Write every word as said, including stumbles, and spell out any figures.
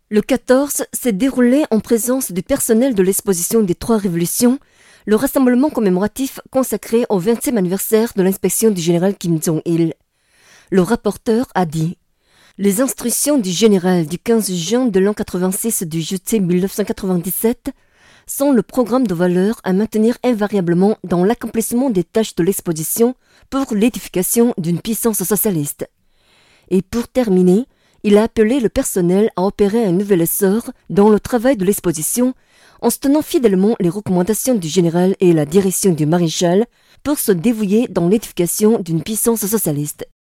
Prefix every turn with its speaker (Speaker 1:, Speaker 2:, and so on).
Speaker 1: Le quatorze s'est déroulé en présence du personnel de l'exposition des Trois Révolutions, le rassemblement commémoratif consacré au vingtième anniversaire de l'inspection du général Kim Jong-il. Le rapporteur a dit « Les instructions du général du quinze juin de l'an quatre-vingt-six du juillet mille neuf cent quatre-vingt-dix-sept sont le programme de valeurs à maintenir invariablement dans l'accomplissement des tâches de l'exposition pour l'édification d'une puissance socialiste. » Et pour terminer, il a appelé le personnel à opérer un nouvel essor dans le travail de l'exposition en se tenant fidèlement les recommandations du général et la direction du maréchal pour se dévouer dans l'édification d'une puissance socialiste.